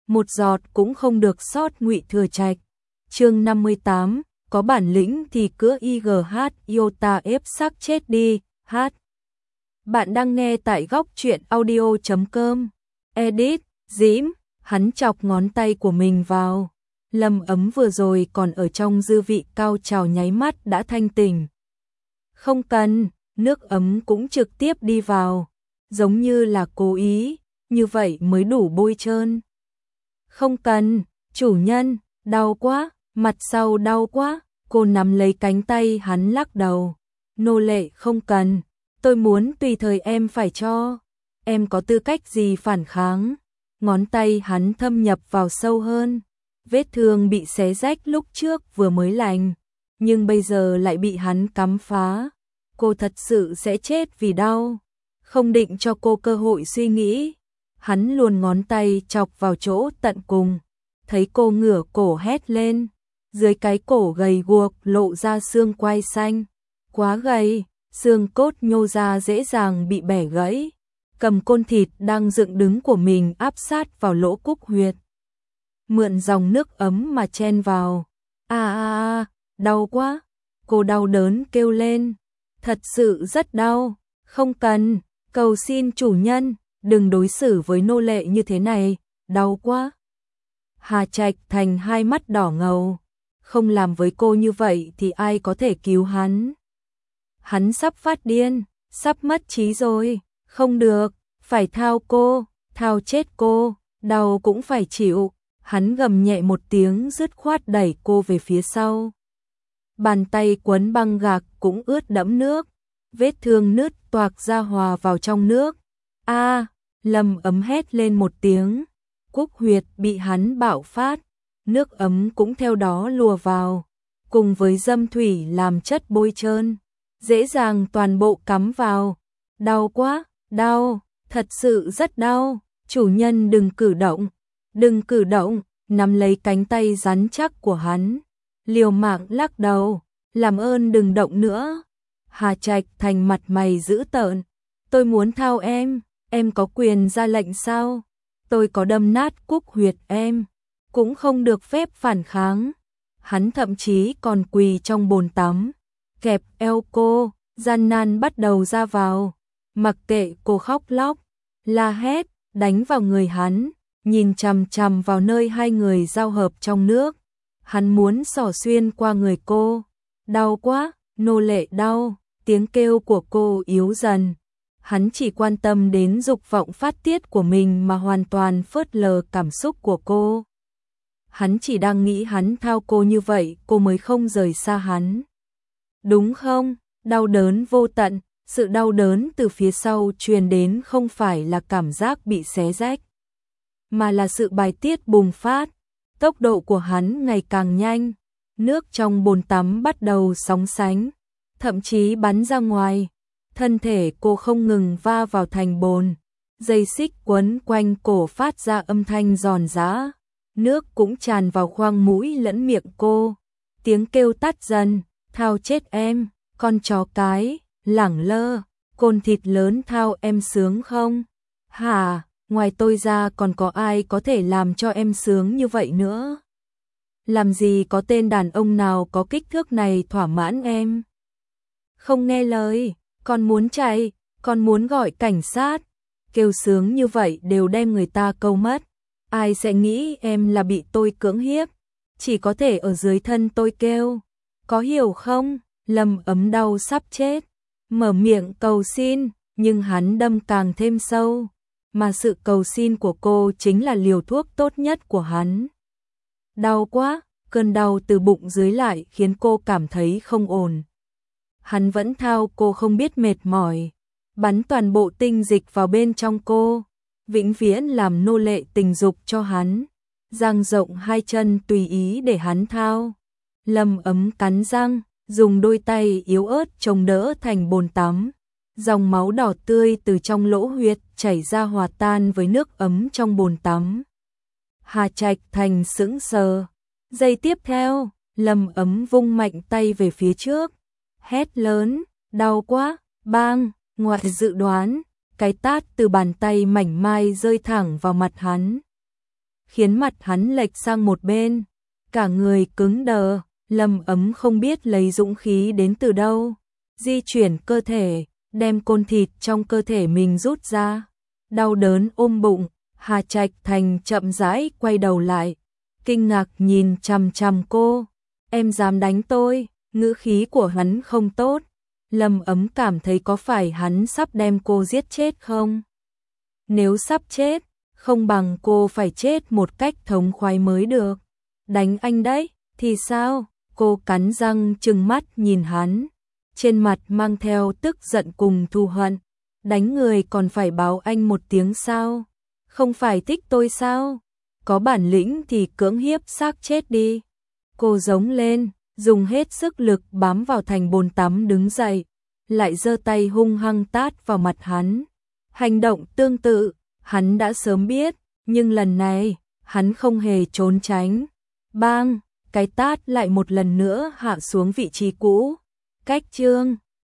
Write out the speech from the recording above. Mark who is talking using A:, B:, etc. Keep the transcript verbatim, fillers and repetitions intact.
A: một giọt cũng không được sót. Ngụy Thừa Trạch. Chương năm mươi tám, có bản lĩnh thì cứ i giê hát Iota ép xác chết đi. Hát. Bạn đang nghe tại góc truyện audio chấm com. Edit, Dĩm, hắn chọc ngón tay của mình vào. Lâm Ấm vừa rồi còn ở trong dư vị cao trào nháy mắt đã thanh tỉnh. Không cần, nước ấm cũng trực tiếp đi vào, giống như là cố ý, như vậy mới đủ bôi trơn. Không cần, chủ nhân, đau quá, mặt sau đau quá. Cô nắm lấy cánh tay hắn lắc đầu. Nô lệ không cần, tôi muốn tùy thời em phải cho. Em có tư cách gì phản kháng? Ngón tay hắn thâm nhập vào sâu hơn. Vết thương bị xé rách lúc trước vừa mới lành, nhưng bây giờ lại bị hắn cắm phá. Cô thật sự sẽ chết vì đau. Không định cho cô cơ hội suy nghĩ. Hắn luồn ngón tay chọc vào chỗ tận cùng. Thấy cô ngửa cổ hét lên. Dưới cái cổ gầy guộc lộ ra xương quai xanh. Quá gầy, xương cốt nhô ra dễ dàng bị bẻ gãy. Cầm côn thịt đang dựng đứng của mình áp sát vào lỗ cúc huyệt. Mượn dòng nước ấm mà chen vào. À à à, đau quá. Cô đau đớn kêu lên. Thật sự rất đau. Không cần, cầu xin chủ nhân, đừng đối xử với nô lệ như thế này, đau quá. Hà Trạch Thành hai mắt đỏ ngầu. Không làm với cô như vậy thì ai có thể cứu hắn. Hắn sắp phát điên, sắp mất trí rồi. Không được, phải thao cô, thao chết cô, đau cũng phải chịu. Hắn gầm nhẹ một tiếng dứt khoát đẩy cô về phía sau. Bàn tay quấn băng gạc cũng ướt đẫm nước. Vết thương nứt toạc ra hòa vào trong nước. A, Lâm Ấm hét lên một tiếng. Cúc huyệt bị hắn bạo phát. Nước ấm cũng theo đó lùa vào. Cùng với dâm thủy làm chất bôi trơn. Dễ dàng toàn bộ cắm vào. Đau quá, đau, thật sự rất đau. Chủ nhân đừng cử động. Đừng cử động, nắm lấy cánh tay rắn chắc của hắn. Liều mạng lắc đầu. Làm ơn đừng động nữa. Hà Trạch Thành mặt mày dữ tợn. Tôi muốn thao em, em có quyền ra lệnh sao? Tôi có đâm nát cúc huyệt em, cũng không được phép phản kháng. Hắn thậm chí còn quỳ trong bồn tắm, kẹp eo cô, gian nan bắt đầu ra vào. Mặc kệ cô khóc lóc, la hét, đánh vào người hắn, nhìn chằm chằm vào nơi hai người giao hợp trong nước. Hắn muốn xỏ xuyên qua người cô. Đau quá, nô lệ đau. Tiếng kêu của cô yếu dần. Hắn chỉ quan tâm đến dục vọng phát tiết của mình mà hoàn toàn phớt lờ cảm xúc của cô. Hắn chỉ đang nghĩ hắn thao cô như vậy cô mới không rời xa hắn. Đúng không? Đau đớn vô tận, sự đau đớn từ phía sau truyền đến không phải là cảm giác bị xé rách, mà là sự bài tiết bùng phát. Tốc độ của hắn ngày càng nhanh, nước trong bồn tắm bắt đầu sóng sánh, thậm chí bắn ra ngoài. Thân thể cô không ngừng va vào thành bồn, dây xích quấn quanh cổ phát ra âm thanh giòn giã. Nước cũng tràn vào khoang mũi lẫn miệng cô. Tiếng kêu tắt dần. Thao chết em, con chó cái, lẳng lơ, côn thịt lớn thao em sướng không? Hả, ngoài tôi ra còn có ai có thể làm cho em sướng như vậy nữa? Làm gì có tên đàn ông nào có kích thước này thỏa mãn em? Không nghe lời, con muốn chạy, con muốn gọi cảnh sát. Kêu sướng như vậy đều đem người ta câu mất. Ai sẽ nghĩ em là bị tôi cưỡng hiếp? Chỉ có thể ở dưới thân tôi kêu. Có hiểu không? Lâm Ấm đau sắp chết. Mở miệng cầu xin, nhưng hắn đâm càng thêm sâu. Mà sự cầu xin của cô chính là liều thuốc tốt nhất của hắn. Đau quá, cơn đau từ bụng dưới lại khiến cô cảm thấy không ổn. Hắn vẫn thao cô không biết mệt mỏi, bắn toàn bộ tinh dịch vào bên trong cô, vĩnh viễn làm nô lệ tình dục cho hắn, dang rộng hai chân tùy ý để hắn thao. Lâm Ấm cắn răng, dùng đôi tay yếu ớt chống đỡ thành bồn tắm. Dòng máu đỏ tươi từ trong lỗ huyệt chảy ra hòa tan với nước ấm trong bồn tắm. Hà Trạch Thành sững sờ. Giây tiếp theo, Lâm Ấm vung mạnh tay về phía trước, hét lớn, đau quá, bang, ngoài dự đoán, cái tát từ bàn tay mảnh mai rơi thẳng vào mặt hắn. khiến mặt hắn lệch sang một bên, cả người cứng đờ. Lâm Ấm không biết lấy dũng khí đến từ đâu, di chuyển cơ thể, đem côn thịt trong cơ thể mình rút ra. Đau đớn ôm bụng, Hà Trạch Thành chậm rãi quay đầu lại, kinh ngạc nhìn chằm chằm cô. Em dám đánh tôi? Ngữ khí của hắn không tốt. Lâm Ấm cảm thấy có phải hắn sắp đem cô giết chết không? Nếu sắp chết, không bằng cô phải chết một cách thống khoái mới được. Đánh anh đấy, thì sao? Cô cắn răng trừng mắt nhìn hắn, trên mặt mang theo tức giận cùng thù hận. Đánh người còn phải báo anh một tiếng sao? Không phải thích tôi sao? Có bản lĩnh thì cưỡng hiếp xác chết đi. Cô giống lên, dùng hết sức lực bám vào thành bồn tắm đứng dậy, lại giơ tay hung hăng tát vào mặt hắn. Hành động tương tự, hắn đã sớm biết, nhưng lần này, hắn không hề trốn tránh. Bang, cái tát lại một lần nữa hạ xuống vị trí cũ. Cách chương